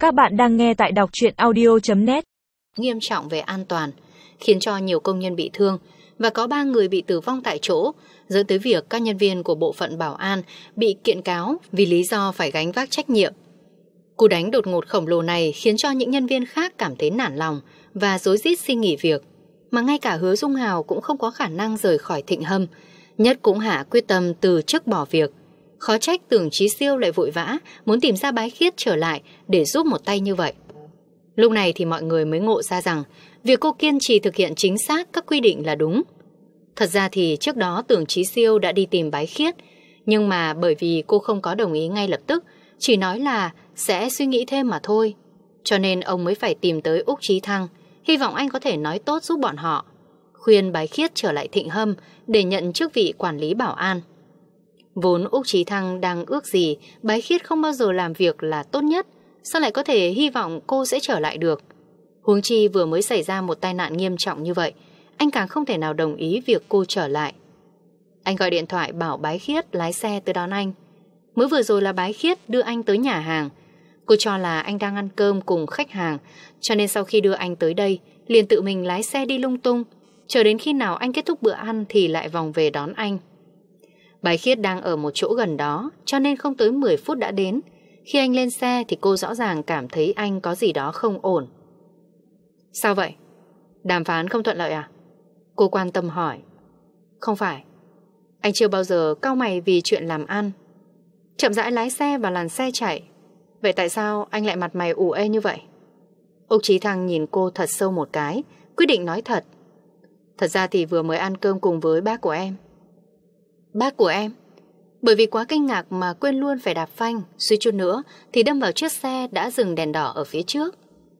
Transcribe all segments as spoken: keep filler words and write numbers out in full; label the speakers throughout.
Speaker 1: Các bạn đang nghe tại đọc truyện audio chấm net.
Speaker 2: Nghiêm trọng về an toàn, khiến cho nhiều công nhân bị thương và có ba người bị tử vong tại chỗ, dẫn tới việc các nhân viên của bộ phận bảo an bị kiện cáo vì lý do phải gánh vác trách nhiệm. Cú đánh đột ngột khổng lồ này khiến cho những nhân viên khác cảm thấy nản lòng và rối rít xin nghỉ việc, mà ngay cả Hứa Dung Hào cũng không có khả năng rời khỏi Thịnh Hâm. Nhất cũng hạ quyết tâm từ chức bỏ việc. Khó trách Tưởng Chí Siêu lại vội vã muốn tìm ra Bái Khiết trở lại để giúp một tay như vậy. Lúc này thì mọi người mới ngộ ra rằng việc cô kiên trì thực hiện chính xác các quy định là đúng. Thật ra thì trước đó Tưởng Chí Siêu đã đi tìm Bái Khiết, nhưng mà bởi vì cô không có đồng ý ngay lập tức, chỉ nói là sẽ suy nghĩ thêm mà thôi, cho nên ông mới phải tìm tới Úc Chí Thăng, hy vọng anh có thể nói tốt giúp bọn họ, khuyên Bái Khiết trở lại Thịnh Hâm để nhận chức vị quản lý bảo an. Vốn Úc Chí Thăng đang ước gì Bái Khiết không bao giờ làm việc là tốt nhất, sao lại có thể hy vọng cô sẽ trở lại được. Huống chi vừa mới xảy ra một tai nạn nghiêm trọng như vậy, anh càng không thể nào đồng ý việc cô trở lại. Anh gọi điện thoại bảo Bái Khiết lái xe tới đón anh. Mới vừa rồi là Bái Khiết đưa anh tới nhà hàng. Cô cho là anh đang ăn cơm cùng khách hàng, cho nên sau khi đưa anh tới đây, liền tự mình lái xe đi lung tung, chờ đến khi nào anh kết thúc bữa ăn thì lại vòng về đón anh. Bái Khiết đang ở một chỗ gần đó, cho nên không tới mười phút đã đến. Khi anh lên xe thì cô rõ ràng cảm thấy anh có gì đó không ổn. Sao vậy? Đàm phán không thuận lợi à? Cô quan tâm hỏi. Không phải. Anh chưa bao giờ cau mày vì chuyện làm ăn. Chậm rãi lái xe vào làn xe chạy. Vậy tại sao anh lại mặt mày ủ ê như vậy? Úc Chí Thăng nhìn cô thật sâu một cái, quyết định nói thật. Thật ra thì vừa mới ăn cơm cùng với bác của em. Bác của em? Bởi vì quá kinh ngạc mà quên luôn phải đạp phanh, suýt chút nữa thì đâm vào chiếc xe đã dừng đèn đỏ ở phía trước.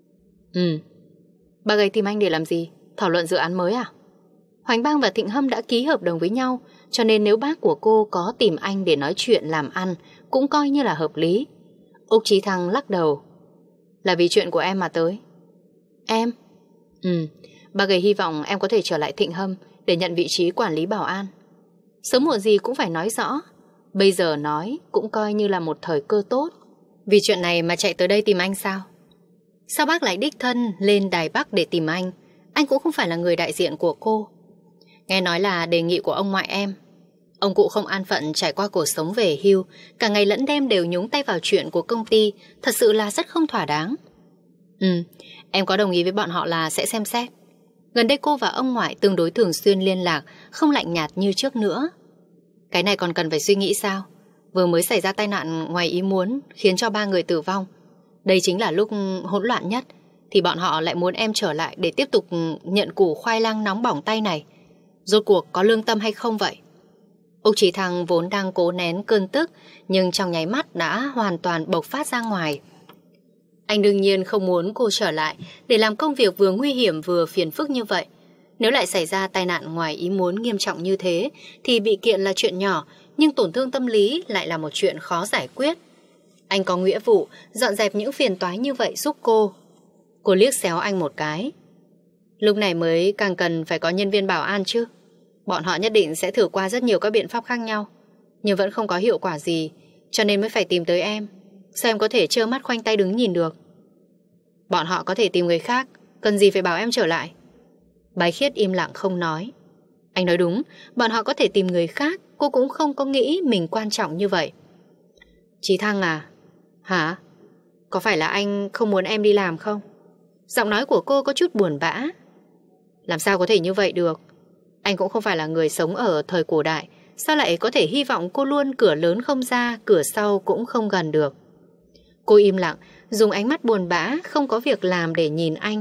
Speaker 2: Ừ. Bác ấy tìm anh để làm gì? Thảo luận dự án mới à? Hoành Bang và Thịnh Hâm đã ký hợp đồng với nhau, cho nên nếu bác của cô có tìm anh để nói chuyện làm ăn cũng coi như là hợp lý. Úc Chí Thăng lắc đầu. Là vì chuyện của em mà tới. Em? Ừ. Bác ấy hy vọng em có thể trở lại Thịnh Hâm để nhận vị trí quản lý bảo an. Sớm muộn gì cũng phải nói rõ. Bây giờ nói cũng coi như là một thời cơ tốt. Vì chuyện này mà chạy tới đây tìm anh sao? Sao bác lại đích thân lên Đài Bắc để tìm anh? Anh cũng không phải là người đại diện của cô. Nghe nói là đề nghị của ông ngoại em. Ông cụ không an phận trải qua cuộc sống về hưu, cả ngày lẫn đêm đều nhúng tay vào chuyện của công ty, thật sự là rất không thỏa đáng. Ừ, em có đồng ý với bọn họ là sẽ xem xét. Gần đây cô và ông ngoại tương đối thường xuyên liên lạc, không lạnh nhạt như trước nữa. Cái này còn cần phải suy nghĩ sao? Vừa mới xảy ra tai nạn ngoài ý muốn khiến cho ba người tử vong. Đây chính là lúc hỗn loạn nhất, thì bọn họ lại muốn em trở lại để tiếp tục nhận củ khoai lang nóng bỏng tay này. Rốt cuộc có lương tâm hay không vậy? Úc Chí Thăng vốn đang cố nén cơn tức, nhưng trong nháy mắt đã hoàn toàn bộc phát ra ngoài. Anh đương nhiên không muốn cô trở lại để làm công việc vừa nguy hiểm vừa phiền phức như vậy. Nếu lại xảy ra tai nạn ngoài ý muốn nghiêm trọng như thế thì bị kiện là chuyện nhỏ, nhưng tổn thương tâm lý lại là một chuyện khó giải quyết. Anh có nghĩa vụ dọn dẹp những phiền toái như vậy giúp cô. Cô liếc xéo anh một cái. Lúc này mới càng cần phải có nhân viên bảo an chứ. Bọn họ nhất định sẽ thử qua rất nhiều các biện pháp khác nhau, nhưng vẫn không có hiệu quả gì, cho nên mới phải tìm tới em. Sao em có thể trơ mắt khoanh tay đứng nhìn được? Bọn họ có thể tìm người khác, cần gì phải bảo em trở lại? Bái Khiết im lặng không nói. Anh nói đúng, bọn họ có thể tìm người khác, cô cũng không có nghĩ mình quan trọng như vậy. Chí Thăng à? Hả? Có phải là anh không muốn em đi làm không? Giọng nói của cô có chút buồn bã. Làm sao có thể như vậy được? Anh cũng không phải là người sống ở thời cổ đại, sao lại có thể hy vọng cô luôn cửa lớn không ra, cửa sau cũng không gần được? Cô im lặng, dùng ánh mắt buồn bã, không có việc làm để nhìn anh.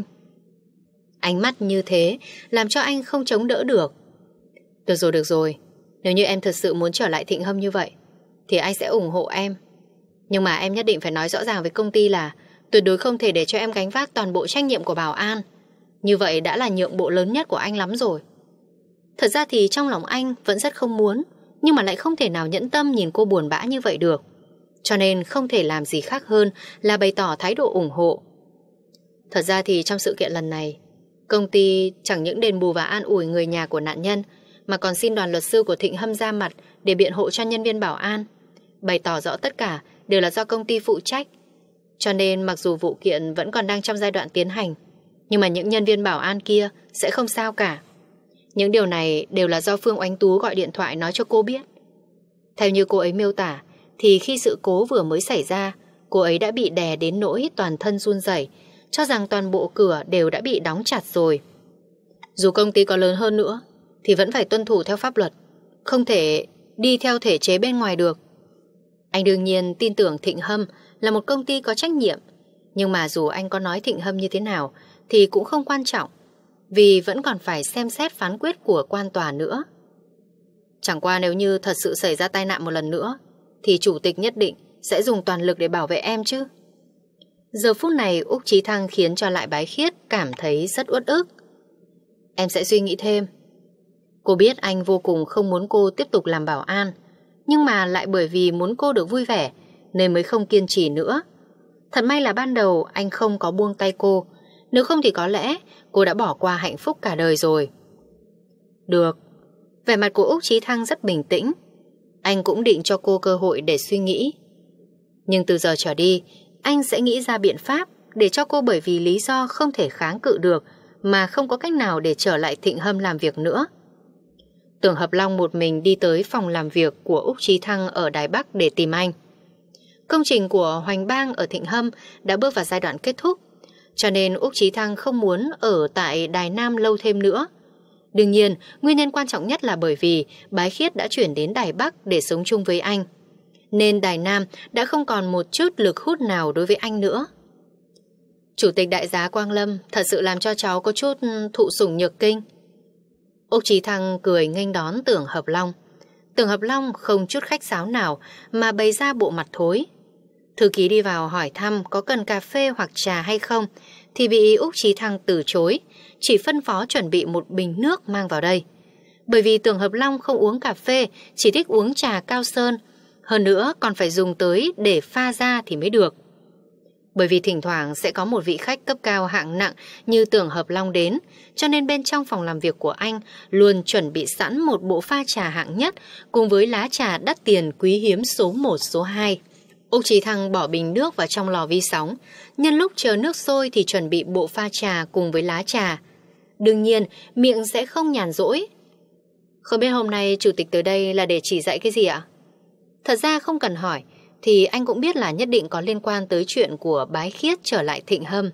Speaker 2: Ánh mắt như thế làm cho anh không chống đỡ được. Được rồi, được rồi. Nếu như em thật sự muốn trở lại Thịnh Hâm như vậy thì anh sẽ ủng hộ em. Nhưng mà em nhất định phải nói rõ ràng với công ty là tuyệt đối không thể để cho em gánh vác toàn bộ trách nhiệm của bảo an. Như vậy đã là nhượng bộ lớn nhất của anh lắm rồi. Thật ra thì trong lòng anh vẫn rất không muốn, nhưng mà lại không thể nào nhẫn tâm nhìn cô buồn bã như vậy được. Cho nên không thể làm gì khác hơn là bày tỏ thái độ ủng hộ. Thật ra thì trong sự kiện lần này, công ty chẳng những đền bù và an ủi người nhà của nạn nhân, mà còn xin đoàn luật sư của Thịnh Hâm ra mặt để biện hộ cho nhân viên bảo an, bày tỏ rõ tất cả đều là do công ty phụ trách. Cho nên mặc dù vụ kiện vẫn còn đang trong giai đoạn tiến hành, nhưng mà những nhân viên bảo an kia sẽ không sao cả. Những điều này đều là do Phương Oánh Tú gọi điện thoại nói cho cô biết. Theo như cô ấy miêu tả, thì khi sự cố vừa mới xảy ra, cô ấy đã bị đè đến nỗi toàn thân run rẩy, cho rằng toàn bộ cửa đều đã bị đóng chặt rồi. Dù công ty có lớn hơn nữa, thì vẫn phải tuân thủ theo pháp luật, không thể đi theo thể chế bên ngoài được. Anh đương nhiên tin tưởng Thịnh Hâm là một công ty có trách nhiệm, nhưng mà dù anh có nói Thịnh Hâm như thế nào thì cũng không quan trọng, vì vẫn còn phải xem xét phán quyết của quan tòa nữa. Chẳng qua nếu như thật sự xảy ra tai nạn một lần nữa, thì chủ tịch nhất định sẽ dùng toàn lực để bảo vệ em chứ. Giờ phút này Úc Chí Thăng khiến cho Lại Bái Khiết cảm thấy rất uất ức. Em sẽ suy nghĩ thêm. Cô biết anh vô cùng không muốn cô tiếp tục làm bảo an, nhưng mà lại bởi vì muốn cô được vui vẻ nên mới không kiên trì nữa. Thật may là ban đầu anh không có buông tay cô, nếu không thì có lẽ cô đã bỏ qua hạnh phúc cả đời rồi. Được. Vẻ mặt của Úc Chí Thăng rất bình tĩnh. Anh cũng định cho cô cơ hội để suy nghĩ. Nhưng từ giờ trở đi, anh sẽ nghĩ ra biện pháp để cho cô, bởi vì lý do không thể kháng cự được mà không có cách nào để trở lại Thịnh Hâm làm việc nữa. Tưởng Hợp Long một mình đi tới phòng làm việc của Úc Chí Thăng ở Đài Bắc để tìm anh. Công trình của Hoành Bang ở Thịnh Hâm đã bước vào giai đoạn kết thúc, cho nên Úc Chí Thăng không muốn ở tại Đài Nam lâu thêm nữa. Đương nhiên, nguyên nhân quan trọng nhất là bởi vì Bái Khiết đã chuyển đến Đài Bắc để sống chung với anh, nên Đài Nam đã không còn một chút lực hút nào đối với anh nữa. Chủ tịch Đại giá Quang Lâm thật sự làm cho cháu có chút thụ sủng nhược kinh. Úc Chí Thăng cười nghênh đón Tưởng Hợp Long. Tưởng Hợp Long không chút khách sáo nào mà bày ra bộ mặt thối. Thư ký đi vào hỏi thăm có cần cà phê hoặc trà hay không, thì bị Úc Chí Thăng từ chối, chỉ phân phó chuẩn bị một bình nước mang vào đây. Bởi vì Tưởng Hợp Long không uống cà phê, chỉ thích uống trà Cao Sơn, hơn nữa còn phải dùng tới để pha ra thì mới được. Bởi vì thỉnh thoảng sẽ có một vị khách cấp cao hạng nặng như Tưởng Hợp Long đến, cho nên bên trong phòng làm việc của anh luôn chuẩn bị sẵn một bộ pha trà hạng nhất cùng với lá trà đắt tiền quý hiếm số một, số hai. Úc Chí Thăng bỏ bình nước vào trong lò vi sóng, nhân lúc chờ nước sôi thì chuẩn bị bộ pha trà cùng với lá trà. Đương nhiên, miệng sẽ không nhàn rỗi. Không biết hôm nay chủ tịch tới đây là để chỉ dạy cái gì ạ? Thật ra không cần hỏi, thì anh cũng biết là nhất định có liên quan tới chuyện của Bái Khiết trở lại Thịnh Hâm.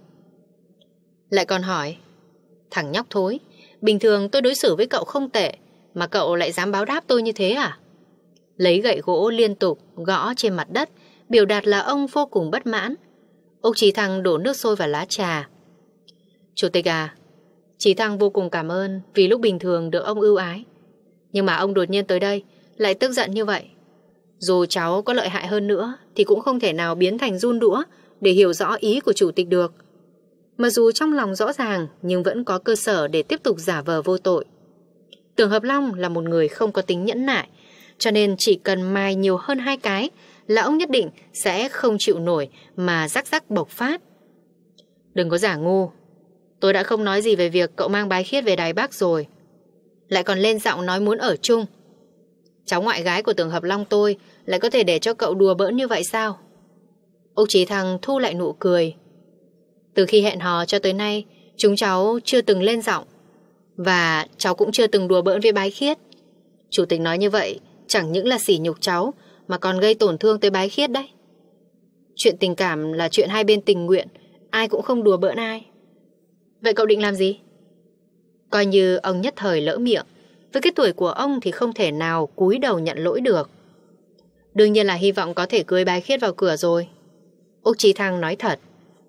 Speaker 2: Lại còn hỏi, thằng nhóc thối, bình thường tôi đối xử với cậu không tệ, mà cậu lại dám báo đáp tôi như thế à? Lấy gậy gỗ liên tục gõ trên mặt đất, biểu đạt là ông vô cùng bất mãn. Úc Chí Thăng đổ nước sôi vào lá trà. Chủ tịch à, Chí Thăng vô cùng cảm ơn vì lúc bình thường được ông ưu ái, nhưng mà ông đột nhiên tới đây lại tức giận như vậy. Dù cháu có lợi hại hơn nữa thì cũng không thể nào biến thành run đũa để hiểu rõ ý của chủ tịch được. Mặc dù trong lòng rõ ràng nhưng vẫn có cơ sở để tiếp tục giả vờ vô tội. Tưởng Hợp Long là một người không có tính nhẫn nại, cho nên chỉ cần mài nhiều hơn hai cái là ông nhất định sẽ không chịu nổi mà rắc rắc bộc phát. Đừng có giả ngu. Tôi đã không nói gì về việc cậu mang Bái Khiết về Đài Bắc rồi, lại còn lên giọng nói muốn ở chung. Cháu ngoại gái của Tưởng Hợp Long tôi lại có thể để cho cậu đùa bỡn như vậy sao? Úc Chí Thăng thu lại nụ cười. Từ khi hẹn hò cho tới nay, chúng cháu chưa từng lên giọng, và cháu cũng chưa từng đùa bỡn với Bái Khiết. Chủ tịch nói như vậy chẳng những là sỉ nhục cháu, mà còn gây tổn thương tới Bái Khiết đấy. Chuyện tình cảm là chuyện hai bên tình nguyện, ai cũng không đùa bỡn ai. Vậy cậu định làm gì? Coi như ông nhất thời lỡ miệng, với cái tuổi của ông thì không thể nào cúi đầu nhận lỗi được. Đương nhiên là hy vọng có thể cưới Bái Khiết vào cửa rồi. Úc Chí Thăng nói thật.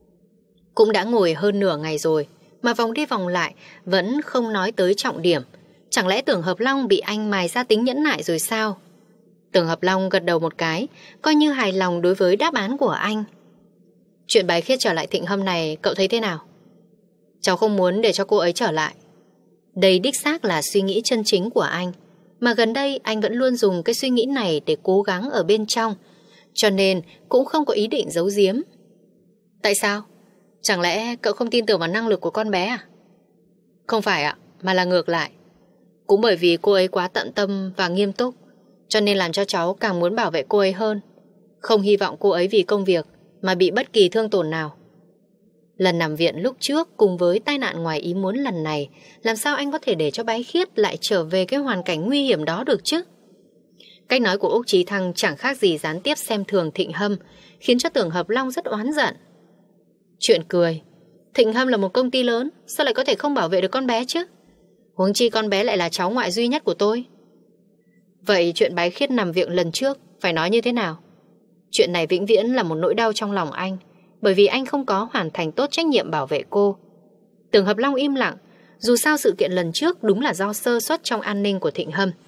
Speaker 2: Cũng đã ngồi hơn nửa ngày rồi mà vòng đi vòng lại vẫn không nói tới trọng điểm. Chẳng lẽ Tưởng Hợp Long bị anh mài ra tính nhẫn nại rồi sao? Tưởng Hợp Long gật đầu một cái, coi như hài lòng đối với đáp án của anh. Chuyện Bái Khiết trở lại Thịnh Hâm này cậu thấy thế nào? Cháu không muốn để cho cô ấy trở lại. Đây đích xác là suy nghĩ chân chính của anh, mà gần đây anh vẫn luôn dùng cái suy nghĩ này để cố gắng ở bên trong, cho nên cũng không có ý định giấu giếm. Tại sao? Chẳng lẽ cậu không tin tưởng vào năng lực của con bé à? Không phải ạ, mà là ngược lại. Cũng bởi vì cô ấy quá tận tâm và nghiêm túc, cho nên làm cho cháu càng muốn bảo vệ cô ấy hơn. Không hy vọng cô ấy vì công việc mà bị bất kỳ thương tổn nào. Lần nằm viện lúc trước cùng với tai nạn ngoài ý muốn lần này, làm sao anh có thể để cho Bái Khiết lại trở về cái hoàn cảnh nguy hiểm đó được chứ? Cách nói của Úc Chí Thăng chẳng khác gì gián tiếp xem thường Thịnh Hâm, khiến cho Tưởng Hợp Long rất oán giận. Chuyện cười, Thịnh Hâm là một công ty lớn, sao lại có thể không bảo vệ được con bé chứ? Huống chi con bé lại là cháu ngoại duy nhất của tôi. Vậy chuyện Bái Khiết nằm viện lần trước phải nói như thế nào? Chuyện này vĩnh viễn là một nỗi đau trong lòng anh, bởi vì anh không có hoàn thành tốt trách nhiệm bảo vệ cô. Tưởng Hợp Long im lặng, dù sao sự kiện lần trước đúng là do sơ suất trong an ninh của Thịnh Hâm.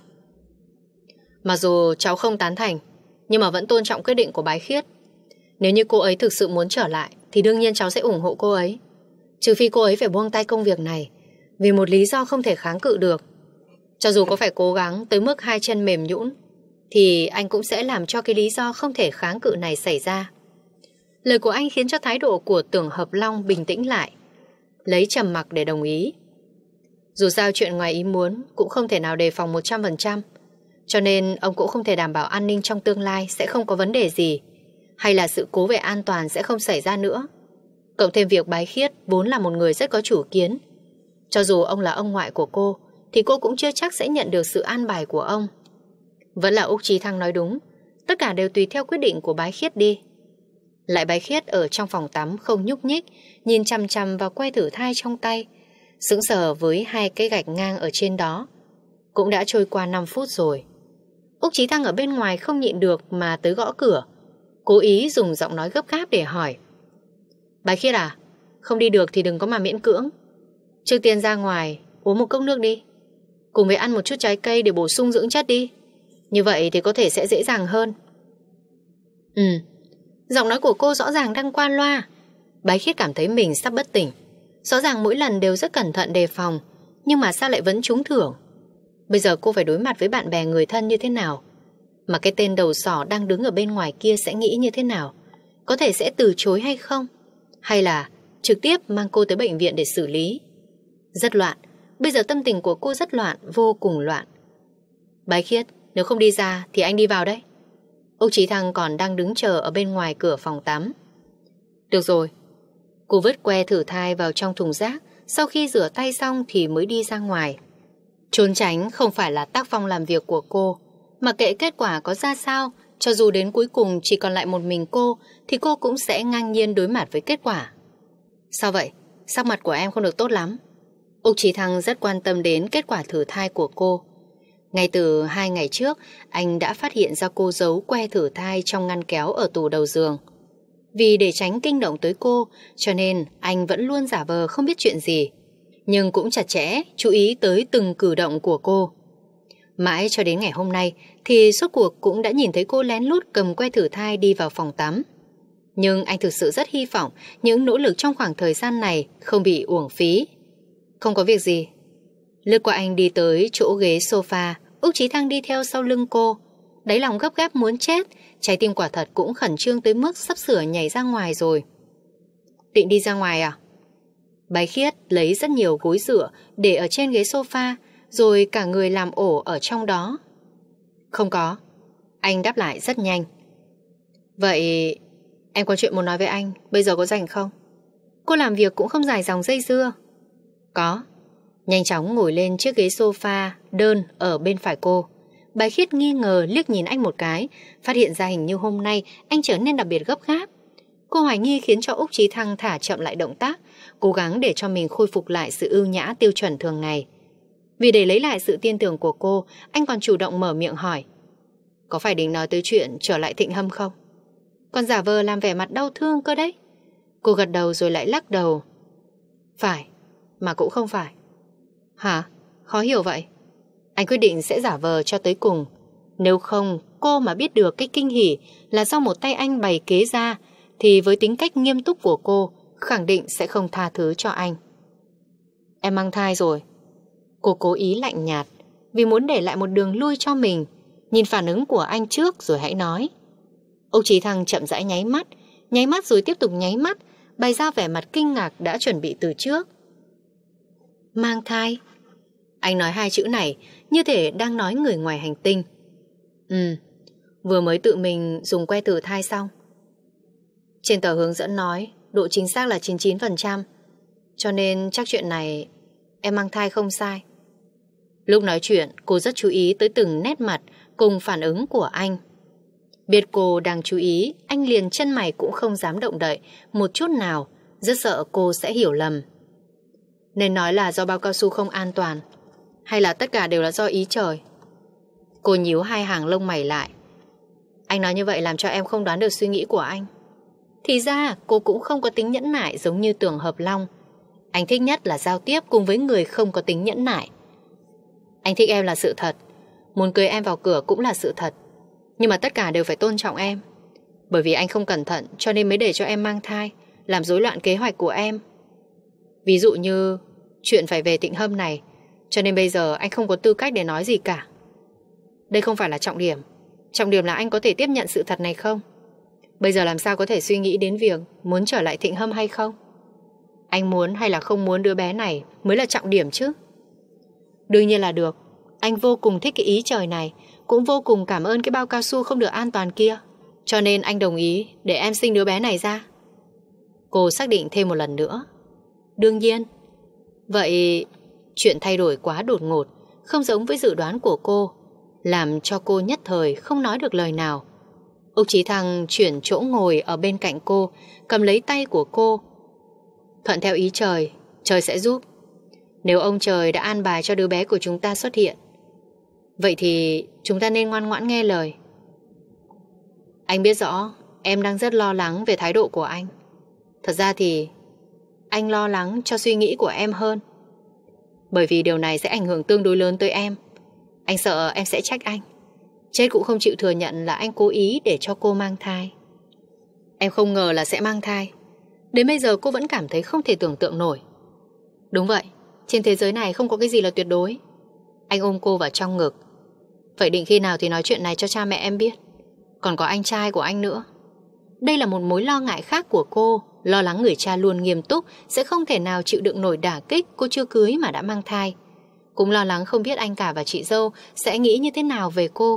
Speaker 2: Mặc dù cháu không tán thành, nhưng mà vẫn tôn trọng quyết định của Bái Khiết. Nếu như cô ấy thực sự muốn trở lại thì đương nhiên cháu sẽ ủng hộ cô ấy. Trừ phi cô ấy phải buông tay công việc này vì một lý do không thể kháng cự được. Cho dù có phải cố gắng tới mức hai chân mềm nhũn thì anh cũng sẽ làm cho cái lý do không thể kháng cự này xảy ra. Lời của anh khiến cho thái độ của Tưởng Hợp Long bình tĩnh lại, lấy trầm mặc để đồng ý. Dù sao chuyện ngoài ý muốn cũng không thể nào đề phòng một trăm phần trăm, cho nên ông cũng không thể đảm bảo an ninh trong tương lai sẽ không có vấn đề gì, hay là sự cố về an toàn sẽ không xảy ra nữa. Cộng thêm việc Bái Khiết vốn là một người rất có chủ kiến. Cho dù ông là ông ngoại của cô thì cô cũng chưa chắc sẽ nhận được sự an bài của ông. Vẫn là Úc Chí Thăng nói đúng, tất cả đều tùy theo quyết định của Bái Khiết đi. Lại Bái Khiết ở trong phòng tắm không nhúc nhích, nhìn chằm chằm vào que thử thai trong tay, sững sờ với hai cái gạch ngang ở trên đó. Cũng đã trôi qua năm phút rồi. Úc Chí Thăng ở bên ngoài không nhịn được mà tới gõ cửa, cố ý dùng giọng nói gấp gáp để hỏi. Bái Khiết à, không đi được thì đừng có mà miễn cưỡng. Trước tiên ra ngoài uống một cốc nước đi, cùng với ăn một chút trái cây để bổ sung dưỡng chất đi. Như vậy thì có thể sẽ dễ dàng hơn. Ừ, giọng nói của cô rõ ràng đang qua loa. Bái Khiết cảm thấy mình sắp bất tỉnh. Rõ ràng mỗi lần đều rất cẩn thận đề phòng, nhưng mà sao lại vẫn trúng thưởng? Bây giờ cô phải đối mặt với bạn bè người thân như thế nào? Mà cái tên đầu sỏ đang đứng ở bên ngoài kia sẽ nghĩ như thế nào? Có thể sẽ từ chối hay không? Hay là trực tiếp mang cô tới bệnh viện để xử lý? Rất loạn. Bây giờ tâm tình của cô rất loạn, vô cùng loạn. Bái Khiết, nếu không đi ra thì anh đi vào đấy. Úc Chí Thăng còn đang đứng chờ ở bên ngoài cửa phòng tắm. Được rồi. Cô vứt que thử thai vào trong thùng rác, sau khi rửa tay xong thì mới đi ra ngoài. Trốn tránh không phải là tác phong làm việc của cô, mà kệ kết quả có ra sao, cho dù đến cuối cùng chỉ còn lại một mình cô thì cô cũng sẽ ngang nhiên đối mặt với kết quả. Sao vậy? Sắc mặt của em không được tốt lắm. Úc Chí Thăng rất quan tâm đến kết quả thử thai của cô. Ngay từ hai ngày trước, anh đã phát hiện ra cô giấu que thử thai trong ngăn kéo ở tủ đầu giường. Vì để tránh kinh động tới cô, cho nên anh vẫn luôn giả vờ không biết chuyện gì, nhưng cũng chặt chẽ chú ý tới từng cử động của cô. Mãi cho đến ngày hôm nay thì suốt cuộc cũng đã nhìn thấy cô lén lút cầm que thử thai đi vào phòng tắm. Nhưng anh thực sự rất hy vọng những nỗ lực trong khoảng thời gian này không bị uổng phí. Không có việc gì. Lướt qua anh đi tới chỗ ghế sofa, Úc Chí Thăng đi theo sau lưng cô. Đáy lòng gấp gáp muốn chết, trái tim quả thật cũng khẩn trương tới mức sắp sửa nhảy ra ngoài rồi. Định đi ra ngoài à? Bái Khiết lấy rất nhiều gối dựa để ở trên ghế sofa, rồi cả người làm ổ ở trong đó. Không có. Anh đáp lại rất nhanh. Vậy em có chuyện muốn nói với anh, bây giờ có rảnh không? Cô làm việc cũng không dài dòng dây dưa. Có. Nhanh chóng ngồi lên chiếc ghế sofa đơn ở bên phải cô. Bái Khiết nghi ngờ liếc nhìn anh một cái, phát hiện ra hình như hôm nay anh trở nên đặc biệt gấp gáp. Cô hoài nghi khiến cho Úc Chí Thăng thả chậm lại động tác, cố gắng để cho mình khôi phục lại sự ưu nhã tiêu chuẩn thường ngày. Vì để lấy lại sự tin tưởng của cô, anh còn chủ động mở miệng hỏi. Có phải định nói tới chuyện trở lại Thịnh Hâm không? Còn giả vờ làm vẻ mặt đau thương cơ đấy. Cô gật đầu rồi lại lắc đầu. Phải, mà cũng không phải. Hả? Khó hiểu vậy. Anh quyết định sẽ giả vờ cho tới cùng. Nếu không, cô mà biết được cái kinh hỉ là do một tay anh bày kế ra, thì với tính cách nghiêm túc của cô, khẳng định sẽ không tha thứ cho anh. Em mang thai rồi. Cô cố ý lạnh nhạt, vì muốn để lại một đường lui cho mình. Nhìn phản ứng của anh trước rồi hãy nói. Úc Chí Thăng chậm rãi nháy mắt, nháy mắt rồi tiếp tục nháy mắt, bày ra vẻ mặt kinh ngạc đã chuẩn bị từ trước. Mang thai? Anh nói hai chữ này như thể đang nói người ngoài hành tinh. Ừ, vừa mới tự mình dùng que thử thai xong. Trên tờ hướng dẫn nói độ chính xác là chín mươi chín phần trăm, cho nên chắc chuyện này em mang thai không sai. Lúc nói chuyện, cô rất chú ý tới từng nét mặt cùng phản ứng của anh. Biết cô đang chú ý, anh liền chân mày cũng không dám động đậy một chút nào, rất sợ cô sẽ hiểu lầm. Nên nói là do bao cao su không an toàn, hay là tất cả đều là do ý trời? Cô nhíu hai hàng lông mày lại. Anh nói như vậy làm cho em không đoán được suy nghĩ của anh. Thì ra cô cũng không có tính nhẫn nại giống như Tưởng Hợp Long. Anh thích nhất là giao tiếp cùng với người không có tính nhẫn nại. Anh thích em là sự thật, muốn cưới em vào cửa cũng là sự thật. Nhưng mà tất cả đều phải tôn trọng em. Bởi vì anh không cẩn thận cho nên mới để cho em mang thai, làm rối loạn kế hoạch của em. Ví dụ như chuyện phải về Tịnh Hâm này, cho nên bây giờ anh không có tư cách để nói gì cả. Đây không phải là trọng điểm. Trọng điểm là anh có thể tiếp nhận sự thật này không? Bây giờ làm sao có thể suy nghĩ đến việc muốn trở lại Tịnh Hâm hay không? Anh muốn hay là không muốn đứa bé này mới là trọng điểm chứ. Đương nhiên là được. Anh vô cùng thích cái ý trời này, cũng vô cùng cảm ơn cái bao cao su không được an toàn kia, cho nên anh đồng ý để em sinh đứa bé này ra. Cô xác định thêm một lần nữa. Đương nhiên. Vậy chuyện thay đổi quá đột ngột, không giống với dự đoán của cô, làm cho cô nhất thời không nói được lời nào. Úc Chí Thăng chuyển chỗ ngồi ở bên cạnh cô, cầm lấy tay của cô. Thuận theo ý trời, trời sẽ giúp. Nếu ông trời đã an bài cho đứa bé của chúng ta xuất hiện, vậy thì chúng ta nên ngoan ngoãn nghe lời. Anh biết rõ em đang rất lo lắng về thái độ của anh. Thật ra thì anh lo lắng cho suy nghĩ của em hơn, bởi vì điều này sẽ ảnh hưởng tương đối lớn tới em. Anh sợ em sẽ trách anh, chết cũng không chịu thừa nhận là anh cố ý để cho cô mang thai. Em không ngờ là sẽ mang thai. Đến bây giờ cô vẫn cảm thấy không thể tưởng tượng nổi. Đúng vậy, trên thế giới này không có cái gì là tuyệt đối. Anh ôm cô vào trong ngực. Vậy định khi nào thì nói chuyện này cho cha mẹ em biết? Còn có anh trai của anh nữa. Đây là một mối lo ngại khác của cô. Lo lắng người cha luôn nghiêm túc sẽ không thể nào chịu đựng nổi đả kích cô chưa cưới mà đã mang thai. Cũng lo lắng không biết anh cả và chị dâu sẽ nghĩ như thế nào về cô.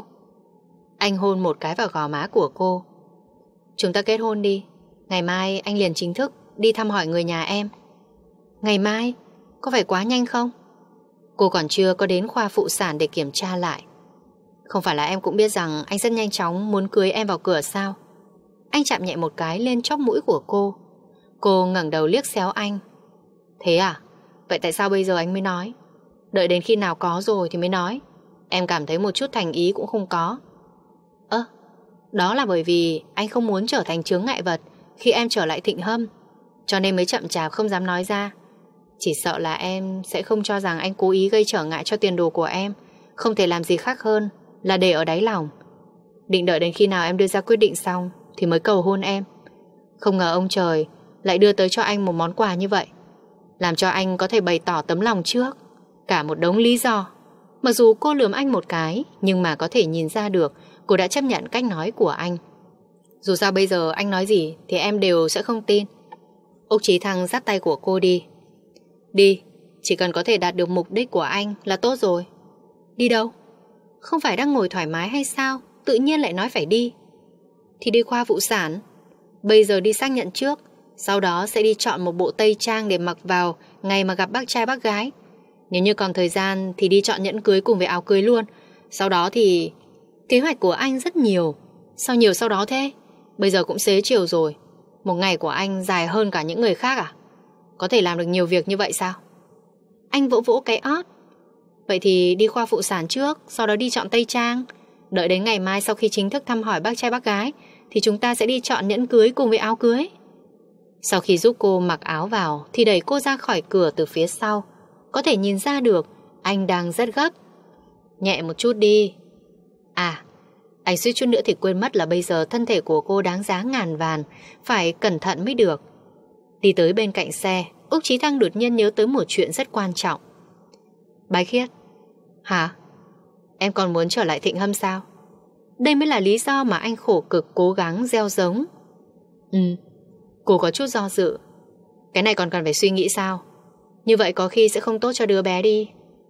Speaker 2: Anh hôn một cái vào gò má của cô. Chúng ta kết hôn đi. Ngày mai anh liền chính thức đi thăm hỏi người nhà em. Ngày mai? Có phải quá nhanh không? Cô còn chưa có đến khoa phụ sản để kiểm tra lại. Không phải là em cũng biết rằng anh rất nhanh chóng muốn cưới em vào cửa sao? Anh chạm nhẹ một cái lên chóp mũi của cô. Cô ngẩng đầu liếc xéo anh. Thế à? Vậy tại sao bây giờ anh mới nói? Đợi đến khi nào có rồi thì mới nói. Em cảm thấy một chút thành ý cũng không có. Ơ, đó là bởi vì anh không muốn trở thành chướng ngại vật khi em trở lại Thịnh Hâm, cho nên mới chậm chạp không dám nói ra. Chỉ sợ là em sẽ không cho rằng anh cố ý gây trở ngại cho tiền đồ của em. Không thể làm gì khác hơn là để ở đáy lòng. Định đợi đến khi nào em đưa ra quyết định xong thì mới cầu hôn em. Không ngờ ông trời lại đưa tới cho anh một món quà như vậy, làm cho anh có thể bày tỏ tấm lòng trước. Cả một đống lý do. Mặc dù cô lườm anh một cái, nhưng mà có thể nhìn ra được cô đã chấp nhận cách nói của anh. Dù sao bây giờ anh nói gì thì em đều sẽ không tin. Úc Chí Thăng dắt tay của cô đi. Đi, chỉ cần có thể đạt được mục đích của anh là tốt rồi. Đi đâu? Không phải đang ngồi thoải mái hay sao? Tự nhiên lại nói phải đi. Thì đi khoa phụ sản. Bây giờ đi xác nhận trước, sau đó sẽ đi chọn một bộ tây trang để mặc vào ngày mà gặp bác trai bác gái. Nếu như còn thời gian thì đi chọn nhẫn cưới cùng với áo cưới luôn. Sau đó thì... Kế hoạch của anh rất nhiều. Sao nhiều sau đó thế? Bây giờ cũng xế chiều rồi. Một ngày của anh dài hơn cả những người khác à? Có thể làm được nhiều việc như vậy sao? Anh vỗ vỗ cái ót. Vậy thì đi khoa phụ sản trước, sau đó đi chọn tây trang. Đợi đến ngày mai sau khi chính thức thăm hỏi bác trai bác gái thì chúng ta sẽ đi chọn nhẫn cưới cùng với áo cưới. Sau khi giúp cô mặc áo vào thì đẩy cô ra khỏi cửa từ phía sau. Có thể nhìn ra được anh đang rất gấp. Nhẹ một chút đi. À, anh suýt chút nữa thì quên mất là bây giờ thân thể của cô đáng giá ngàn vàng, phải cẩn thận mới được. Đi tới bên cạnh xe, Úc Chí Thăng đột nhiên nhớ tới một chuyện rất quan trọng. Bái Khiết. Hả? Em còn muốn trở lại Thịnh Hâm sao? Đây mới là lý do mà anh khổ cực cố gắng gieo giống. Ừ, cô có chút do dự. Cái này còn cần phải suy nghĩ sao? Như vậy có khi sẽ không tốt cho đứa bé đi.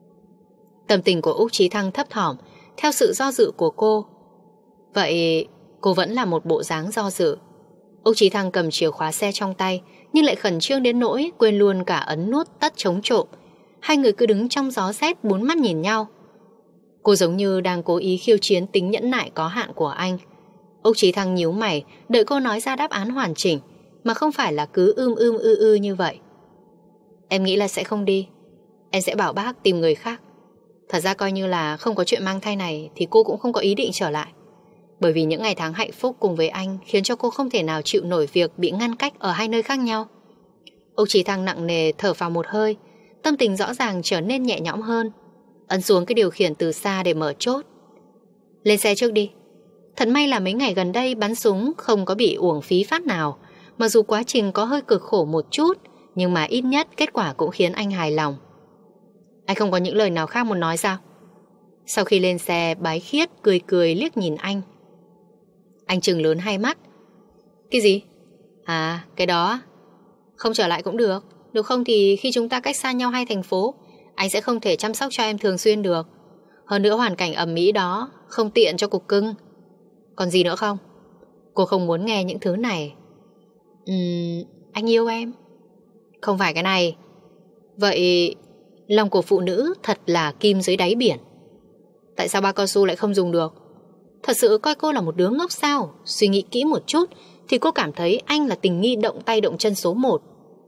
Speaker 2: Tâm tình của Úc Chí Thăng thấp thỏm theo sự do dự của cô. Vậy cô vẫn là một bộ dáng do dự. Úc Chí Thăng cầm chìa khóa xe trong tay, nhưng lại khẩn trương đến nỗi quên luôn cả ấn nút tắt chống trộm. Hai người cứ đứng trong gió rét bốn mắt nhìn nhau. Cô giống như đang cố ý khiêu chiến tính nhẫn nại có hạn của anh. Úc Chí Thăng nhíu mày, đợi cô nói ra đáp án hoàn chỉnh, mà không phải là cứ ưm ưm ư ư như vậy. Em nghĩ là sẽ không đi. Em sẽ bảo bác tìm người khác. Thật ra coi như là không có chuyện mang thai này thì cô cũng không có ý định trở lại. Bởi vì những ngày tháng hạnh phúc cùng với anh khiến cho cô không thể nào chịu nổi việc bị ngăn cách ở hai nơi khác nhau. Úc Chí Thăng nặng nề thở vào một hơi, tâm tình rõ ràng trở nên nhẹ nhõm hơn. Ấn xuống cái điều khiển từ xa để mở chốt. Lên xe trước đi. Thật may là mấy ngày gần đây bắn súng không có bị uổng phí phát nào. Mặc dù quá trình có hơi cực khổ một chút, nhưng mà ít nhất kết quả cũng khiến anh hài lòng. Anh không có những lời nào khác muốn nói sao? Sau khi lên xe, Bái Khiết cười cười liếc nhìn anh. Anh trừng lớn hai mắt. Cái gì? À, cái đó. Không trở lại cũng được. Nếu không thì khi chúng ta cách xa nhau hai thành phố, anh sẽ không thể chăm sóc cho em thường xuyên được. Hơn nữa hoàn cảnh ẩm mỹ đó không tiện cho cục cưng. Còn gì nữa không? Cô không muốn nghe những thứ này. Ừm, anh yêu em. Không phải cái này. Vậy lòng của phụ nữ thật là kim dưới đáy biển. Tại sao ba cao su lại không dùng được? Thật sự coi cô là một đứa ngốc sao? Suy nghĩ kỹ một chút thì cô cảm thấy anh là tình nghi động tay động chân số một.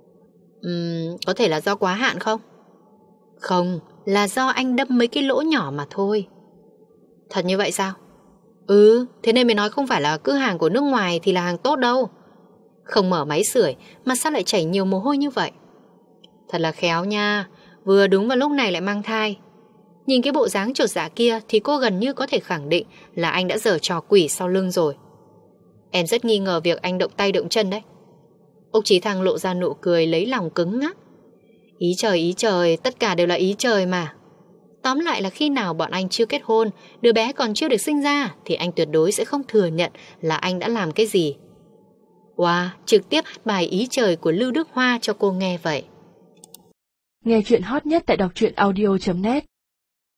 Speaker 2: Ừm, có thể là do quá hạn không? Không, là do anh đâm mấy cái lỗ nhỏ mà thôi. Thật như vậy sao? Ừ, thế nên mới nói không phải là cứ hàng của nước ngoài thì là hàng tốt đâu. Không mở máy sưởi mà sao lại chảy nhiều mồ hôi như vậy? Thật là khéo nha, vừa đúng vào lúc này lại mang thai. Nhìn cái bộ dáng chột dạ kia thì cô gần như có thể khẳng định là anh đã giở trò quỷ sau lưng rồi. Em rất nghi ngờ việc anh động tay động chân đấy. Úc Chí Thăng lộ ra nụ cười lấy lòng cứng ngắc. Ý trời ý trời, tất cả đều là ý trời mà. Tóm lại là khi nào bọn anh chưa kết hôn, đứa bé còn chưa được sinh ra, thì anh tuyệt đối sẽ không thừa nhận là anh đã làm cái gì. Wow, trực tiếp hát bài Ý trời của Lưu Đức Hoa cho cô nghe vậy.
Speaker 1: Nghe chuyện hot nhất tại đọc truyện audio chấm net.